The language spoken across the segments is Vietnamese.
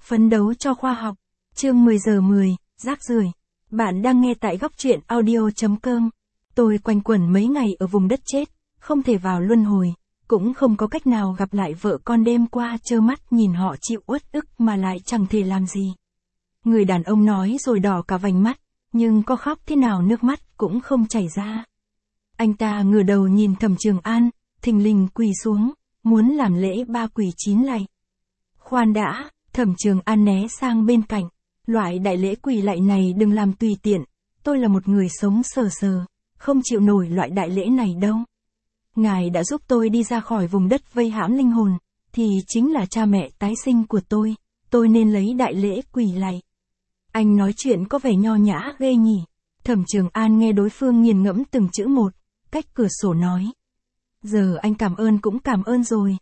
Phấn đấu cho khoa học. Chương 10 giờ 10, rác rưởi. Bạn đang nghe tại góc truyện audio.com. Tôi quanh quẩn mấy ngày ở vùng đất chết, không thể vào luân hồi, cũng không có cách nào gặp lại vợ con đêm qua trơ mắt nhìn họ chịu uất ức mà lại chẳng thể làm gì. Người đàn ông nói rồi đỏ cả vành mắt, nhưng có khóc thế nào nước mắt cũng không chảy ra. Anh ta ngửa đầu nhìn Thẩm Trường An, thình lình quỳ xuống, muốn làm lễ 3 quỳ 9 lạy. Khoan đã, Thẩm Trường An né sang bên cạnh. Loại đại lễ quỳ lạy này đừng làm tùy tiện, tôi là một người sống sờ sờ, không chịu nổi loại đại lễ này đâu. Ngài đã giúp tôi đi ra khỏi vùng đất vây hãm linh hồn, thì chính là cha mẹ tái sinh của tôi nên lấy đại lễ quỳ lạy. Anh nói chuyện có vẻ nho nhã ghê nhỉ. Thẩm Trường An nghe đối phương nghiền ngẫm từng chữ một, cách cửa sổ nói. Giờ anh cảm ơn cũng cảm ơn rồi,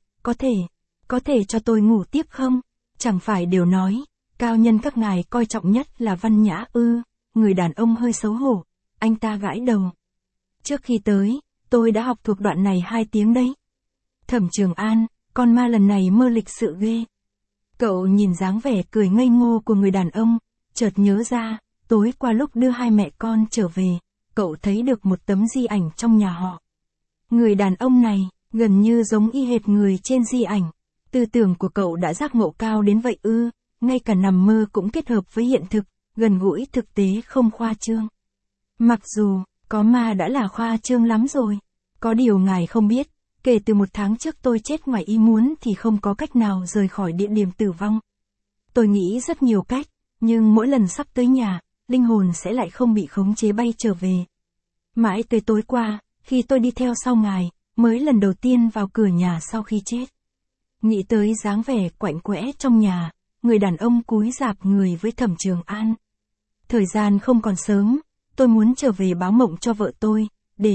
có thể cho tôi ngủ tiếp không? Chẳng phải đều nói, cao nhân các ngài coi trọng nhất là văn nhã ư? Người đàn ông hơi xấu hổ, anh ta gãi đầu. Trước khi tới, tôi đã học thuộc đoạn này 2 tiếng đấy. Thẩm Trường An, con ma lần này mơ lịch sự ghê. Cậu nhìn dáng vẻ cười ngây ngô của người đàn ông, chợt nhớ ra, tối qua lúc đưa hai mẹ con trở về, cậu thấy được một tấm di ảnh trong nhà họ. Người đàn ông này, gần như giống y hệt người trên di ảnh. Tư tưởng của cậu đã giác ngộ cao đến vậy ư, ngay cả nằm mơ cũng kết hợp với hiện thực, gần gũi thực tế không khoa trương. Mặc dù, có ma đã là khoa trương lắm rồi. Có điều ngài không biết, kể từ 1 tháng trước tôi chết ngoài ý muốn thì không có cách nào rời khỏi địa điểm tử vong. Tôi nghĩ rất nhiều cách, nhưng mỗi lần sắp tới nhà, linh hồn sẽ lại không bị khống chế bay trở về. Mãi tới tối qua, khi tôi đi theo sau ngài, mới lần đầu tiên vào cửa nhà sau khi chết. Nghĩ tới dáng vẻ quạnh quẽ trong nhà, người đàn ông cúi rạp người với Thẩm Trường An. Thời gian không còn sớm, tôi muốn trở về báo mộng cho vợ tôi, để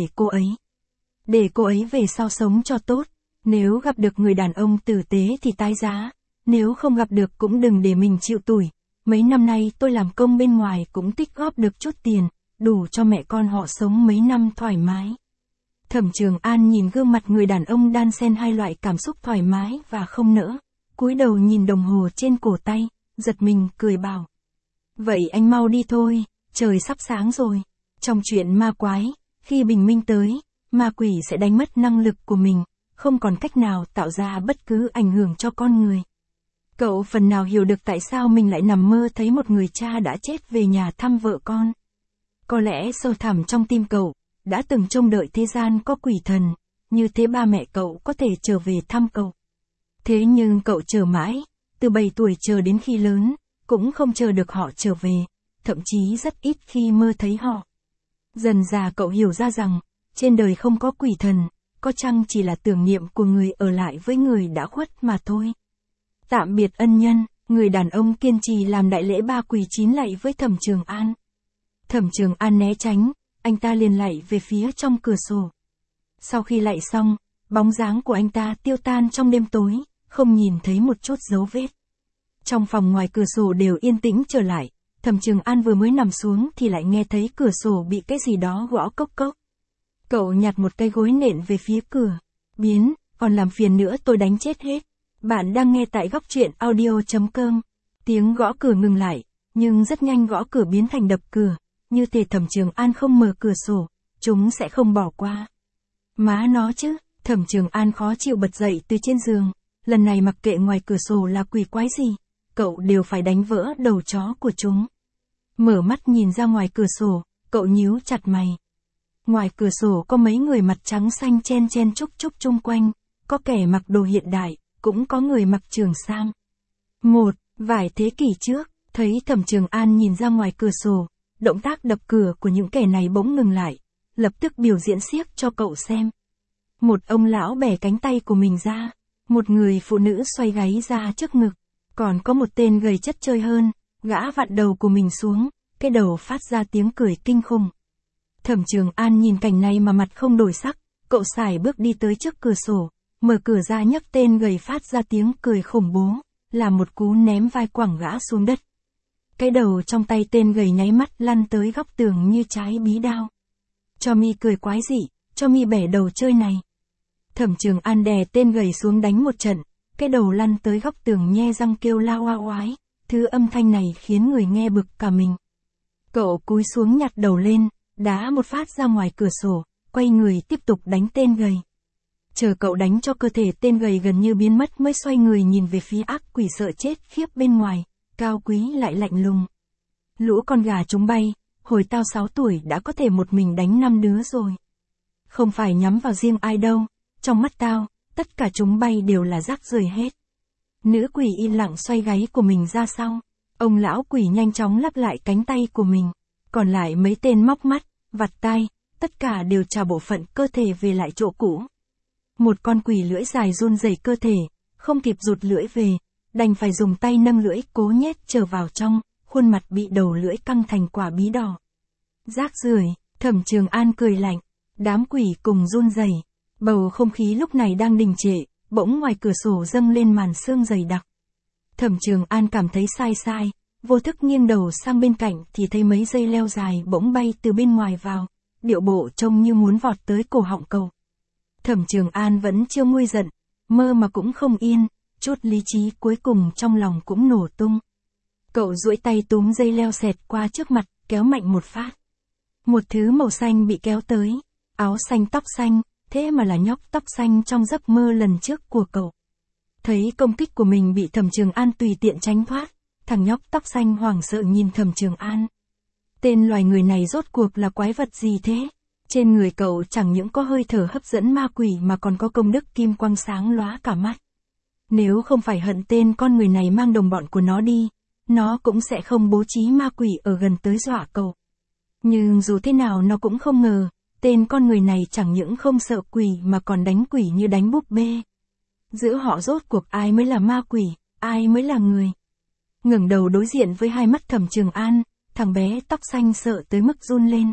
cô ấy về sau sống cho tốt. Nếu gặp được người đàn ông tử tế thì tái giá, nếu không gặp được cũng đừng để mình chịu tủi. Mấy năm nay tôi làm công bên ngoài cũng tích góp được chút tiền, đủ cho mẹ con họ sống mấy năm thoải mái. Thẩm Trường An nhìn gương mặt người đàn ông đan xen hai loại cảm xúc thoải mái và không nỡ, cúi đầu nhìn đồng hồ trên cổ tay, giật mình cười bảo. Vậy anh mau đi thôi, trời sắp sáng rồi. Trong chuyện ma quái, khi bình minh tới, ma quỷ sẽ đánh mất năng lực của mình, không còn cách nào tạo ra bất cứ ảnh hưởng cho con người. Cậu phần nào hiểu được tại sao mình lại nằm mơ thấy một người cha đã chết về nhà thăm vợ con. Có lẽ sâu thẳm trong tim cậu, đã từng trông đợi thế gian có quỷ thần, như thế ba mẹ cậu có thể trở về thăm cậu. Thế nhưng cậu chờ mãi, từ 7 tuổi chờ đến khi lớn, cũng không chờ được họ trở về, thậm chí rất ít khi mơ thấy họ. Dần già cậu hiểu ra rằng, trên đời không có quỷ thần, có chăng chỉ là tưởng niệm của người ở lại với người đã khuất mà thôi. Tạm biệt ân nhân, người đàn ông kiên trì làm đại lễ 3 quỳ 9 lạy với Thẩm Trường An. Thẩm Trường An né tránh, anh ta liền lạy về phía trong cửa sổ. Sau khi lạy xong, bóng dáng của anh ta tiêu tan trong đêm tối, không nhìn thấy một chút dấu vết. Trong phòng ngoài cửa sổ đều yên tĩnh trở lại, Thẩm Trường An vừa mới nằm xuống thì lại nghe thấy cửa sổ bị cái gì đó gõ cốc cốc. Cậu nhặt một cái gối nện về phía cửa. Biến, còn làm phiền nữa tôi đánh chết hết. Bạn đang nghe tại góc truyện audio.com. Tiếng gõ cửa ngừng lại, nhưng rất nhanh gõ cửa biến thành đập cửa. Như thể Thẩm Trường An không mở cửa sổ, chúng sẽ không bỏ qua. Má nó chứ, Thẩm Trường An khó chịu bật dậy từ trên giường. Lần này mặc kệ ngoài cửa sổ là quỷ quái gì, cậu đều phải đánh vỡ đầu chó của chúng. Mở mắt nhìn ra ngoài cửa sổ, cậu nhíu chặt mày. Ngoài cửa sổ có mấy người mặt trắng xanh chen chen chúc chúc chung quanh, có kẻ mặc đồ hiện đại, cũng có người mặc trường sam. Vài thế kỷ trước, thấy Thẩm Trường An nhìn ra ngoài cửa sổ, động tác đập cửa của những kẻ này bỗng ngừng lại, lập tức biểu diễn xiếc cho cậu xem. Một ông lão bẻ cánh tay của mình ra, một người phụ nữ xoay gáy ra trước ngực, còn có một tên gầy chất chơi hơn, gã vặn đầu của mình xuống, cái đầu phát ra tiếng cười kinh khủng. Thẩm Trường An nhìn cảnh này mà mặt không đổi sắc, cậu sải bước đi tới trước cửa sổ, mở cửa ra nhấc tên gầy phát ra tiếng cười khủng bố, làm một cú ném vai quẳng gã xuống đất. Cái đầu trong tay tên gầy nháy mắt lăn tới góc tường như trái bí đao. Cho mi cười quái dị, cho mi bẻ đầu chơi này. Thẩm Trường An đè tên gầy xuống đánh một trận, cái đầu lăn tới góc tường nhe răng kêu la oa oái, Thứ âm thanh này khiến người nghe bực cả mình. Cậu cúi xuống nhặt đầu lên, đá một phát ra ngoài cửa sổ, quay người tiếp tục đánh tên gầy. Chờ cậu đánh cho cơ thể tên gầy gần như biến mất mới xoay người nhìn về phía ác quỷ sợ chết khiếp bên ngoài, cao quý lại lạnh lùng. Lũ con gà chúng bay, hồi tao 6 tuổi đã có thể một mình đánh 5 đứa rồi. Không phải nhắm vào riêng ai đâu, trong mắt tao, tất cả chúng bay đều là rác rưởi hết. Nữ quỷ im lặng xoay gáy của mình ra sau. Ông lão quỷ nhanh chóng lắp lại cánh tay của mình. Còn lại mấy tên móc mắt, vặt tai, tất cả đều trả bộ phận cơ thể về lại chỗ cũ. Một con quỷ lưỡi dài run rẩy cơ thể, không kịp rụt lưỡi về, đành phải dùng tay nâng lưỡi cố nhét trở vào trong, khuôn mặt bị đầu lưỡi căng thành quả bí đỏ. Rác rưởi, Thẩm Trường An cười lạnh, đám quỷ cùng run rẩy. Bầu không khí lúc này đang đình trệ, bỗng ngoài cửa sổ dâng lên màn sương dày đặc. Thẩm Trường An cảm thấy sai sai, vô thức nghiêng đầu sang bên cạnh thì thấy mấy dây leo dài bỗng bay từ bên ngoài vào, điệu bộ trông như muốn vọt tới cổ họng cậu. Thẩm Trường An vẫn chưa nguôi giận, mơ mà cũng không yên, chút lý trí cuối cùng trong lòng cũng nổ tung. Cậu duỗi tay túm dây leo xẹt qua trước mặt, kéo mạnh một phát. Một thứ màu xanh bị kéo tới, áo xanh tóc xanh, thế mà là nhóc tóc xanh trong giấc mơ lần trước của cậu. Thấy công kích của mình bị Thẩm Trường An tùy tiện tránh thoát, thằng nhóc tóc xanh hoảng sợ nhìn Thẩm Trường An. Tên loài người này rốt cuộc là quái vật gì thế? Trên người cậu chẳng những có hơi thở hấp dẫn ma quỷ mà còn có công đức kim quang sáng lóa cả mắt. Nếu không phải hận tên con người này mang đồng bọn của nó đi, nó cũng sẽ không bố trí ma quỷ ở gần tới dọa cậu. Nhưng dù thế nào nó cũng không ngờ, tên con người này chẳng những không sợ quỷ mà còn đánh quỷ như đánh búp bê. Giữa họ rốt cuộc ai mới là ma quỷ, ai mới là người. Ngẩng đầu đối diện với hai mắt Thẩm Trường An, thằng bé tóc xanh sợ tới mức run lên.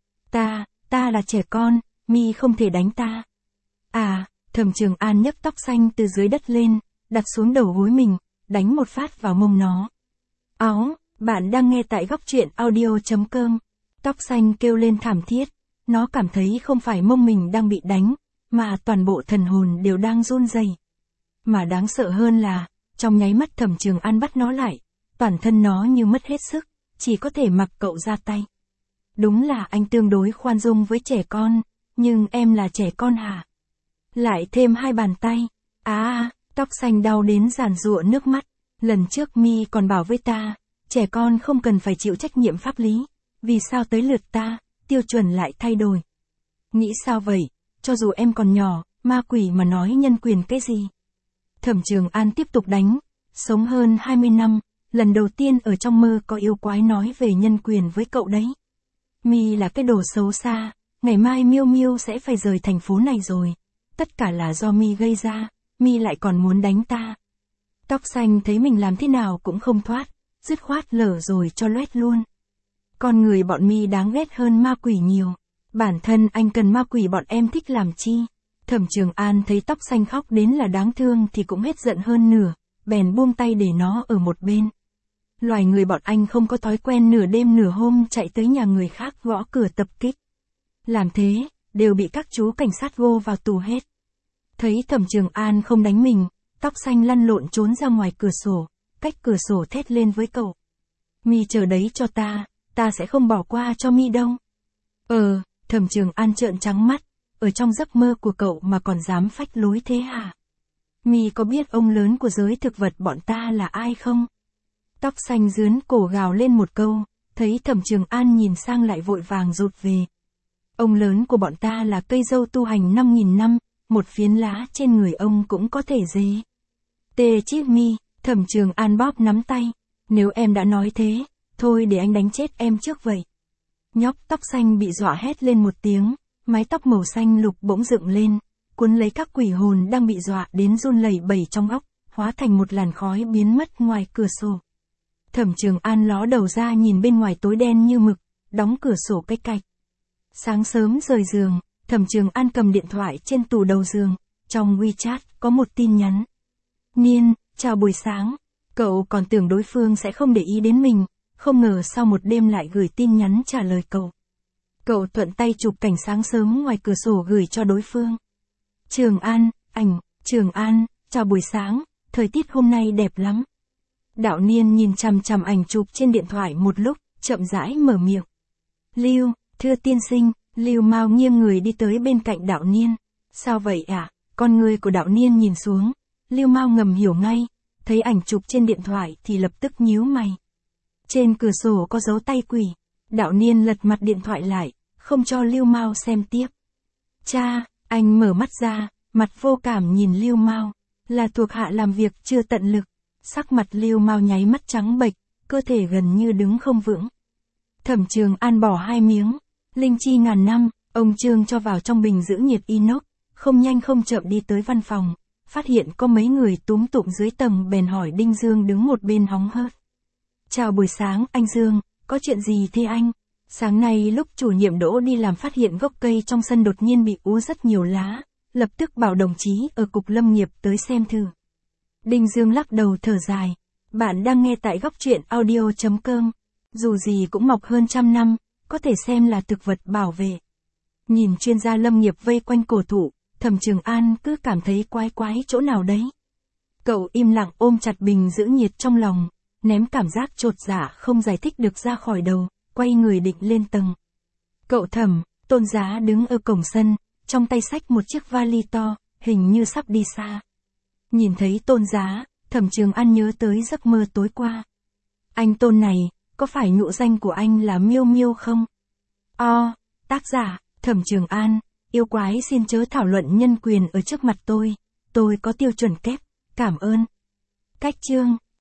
Ta là trẻ con, mi không thể đánh ta. À, Thẩm Trường An nhấc tóc xanh từ dưới đất lên, đặt xuống đầu gối mình, đánh một phát vào mông nó. Áo, bạn đang nghe tại góc truyện audio.com. Tóc xanh kêu lên thảm thiết, nó cảm thấy không phải mông mình đang bị đánh, mà toàn bộ thần hồn đều đang run rẩy. Mà đáng sợ hơn là, trong nháy mắt Thẩm Trường An bắt nó lại, toàn thân nó như mất hết sức, chỉ có thể mặc cậu ra tay. Đúng là anh tương đối khoan dung với trẻ con, nhưng em là trẻ con hả? Lại thêm 2 bàn tay. Tóc xanh đau đến giàn giụa nước mắt. Lần trước mi còn bảo với ta, trẻ con không cần phải chịu trách nhiệm pháp lý. Vì sao tới lượt ta, tiêu chuẩn lại thay đổi? Nghĩ sao vậy, cho dù em còn nhỏ, ma quỷ mà nói nhân quyền cái gì? Thẩm Trường An tiếp tục đánh, sống hơn 20 năm, lần đầu tiên ở trong mơ có yêu quái nói về nhân quyền với cậu đấy. Mi là cái đồ xấu xa, ngày mai Miêu Miêu sẽ phải rời thành phố này rồi. Tất cả là do mi gây ra, mi lại còn muốn đánh ta. Tóc xanh thấy mình làm thế nào cũng không thoát, dứt khoát lở rồi cho loét luôn. Con người bọn mi đáng ghét hơn ma quỷ nhiều. Bản thân anh cần ma quỷ bọn em thích làm chi? Thẩm Trường An thấy tóc xanh khóc đến là đáng thương thì cũng hết giận hơn nửa, bèn buông tay để nó ở một bên. Loài người bọn anh không có thói quen nửa đêm nửa hôm chạy tới nhà người khác gõ cửa tập kích. Làm thế, đều bị các chú cảnh sát gô vào tù hết. Thấy Thẩm Trường An không đánh mình, tóc xanh lăn lộn trốn ra ngoài cửa sổ, cách cửa sổ thét lên với cậu. Mi chờ đấy cho ta sẽ không bỏ qua cho mi đâu. Thẩm Trường An trợn trắng mắt, ở trong giấc mơ của cậu mà còn dám phách lối thế hả? Mi có biết ông lớn của giới thực vật bọn ta là ai không? Tóc xanh dướn cổ gào lên một câu, thấy Thẩm Trường An nhìn sang lại vội vàng rụt về. Ông lớn của bọn ta là cây dâu tu hành 5.000 năm, một phiến lá trên người ông cũng có thể dế. Tê chiếc mi, Thẩm Trường An bóp nắm tay, nếu em đã nói thế, thôi để anh đánh chết em trước vậy. Nhóc tóc xanh bị dọa hét lên một tiếng, mái tóc màu xanh lục bỗng dựng lên, cuốn lấy các quỷ hồn đang bị dọa đến run lẩy bẩy trong óc, hóa thành một làn khói biến mất ngoài cửa sổ. Thẩm Trường An ló đầu ra nhìn bên ngoài tối đen như mực, đóng cửa sổ cách cạch. Sáng sớm rời giường, Thẩm Trường An cầm điện thoại trên tủ đầu giường, trong WeChat có một tin nhắn. Niên, chào buổi sáng. Cậu còn tưởng đối phương sẽ không để ý đến mình, không ngờ sau một đêm lại gửi tin nhắn trả lời cậu. Cậu thuận tay chụp cảnh sáng sớm ngoài cửa sổ gửi cho đối phương. Trường An, Trường An, chào buổi sáng, thời tiết hôm nay đẹp lắm. Đạo Niên nhìn chằm chằm ảnh chụp trên điện thoại một lúc, chậm rãi mở miệng. Lưu, thưa tiên sinh. Lưu Mao nghiêng người đi tới bên cạnh Đạo Niên. Sao vậy ạ? Con người của Đạo Niên nhìn xuống. Lưu Mao ngầm hiểu ngay, thấy ảnh chụp trên điện thoại thì lập tức nhíu mày. Trên cửa sổ có dấu tay quỷ. Đạo Niên lật mặt điện thoại lại, không cho Lưu Mao xem tiếp. Cha, anh mở mắt ra, mặt vô cảm nhìn Lưu Mao, là thuộc hạ làm việc chưa tận lực. Sắc mặt Lưu Mao nháy mắt trắng bệch, cơ thể gần như đứng không vững. Thẩm Trường An bỏ 2 miếng linh chi ngàn năm, ông Trương cho vào trong bình giữ nhiệt inox, không nhanh không chậm đi tới văn phòng, phát hiện có mấy người túm tụm dưới tầng bèn hỏi Đinh Dương đứng một bên hóng hớt. Chào buổi sáng, anh Dương, có chuyện gì thế anh? Sáng nay lúc chủ nhiệm Đỗ đi làm phát hiện gốc cây trong sân đột nhiên bị úa rất nhiều lá, lập tức bảo đồng chí ở cục lâm nghiệp tới xem thử. Đinh Dương lắc đầu thở dài. Bạn đang nghe tại góc truyện audio.com. Dù gì cũng mọc hơn 100 năm, có thể xem là thực vật bảo vệ. Nhìn chuyên gia lâm nghiệp vây quanh cổ thụ, Thẩm Trường An cứ cảm thấy quái quái chỗ nào đấy. Cậu im lặng ôm chặt bình giữ nhiệt trong lòng, ném cảm giác chột dạ không giải thích được ra khỏi đầu, quay người định lên tầng. Cậu Thẩm, Tôn Giá đứng ở cổng sân, trong tay xách một chiếc vali to, hình như sắp đi xa. Nhìn thấy Tôn Giá, Thẩm Trường An nhớ tới giấc mơ tối qua. Anh Tôn này, có phải nhũ danh của anh là Miêu Miêu không? Tác giả, Thẩm Trường An, yêu quái xin chớ thảo luận nhân quyền ở trước mặt tôi có tiêu chuẩn kép, cảm ơn. Cách chương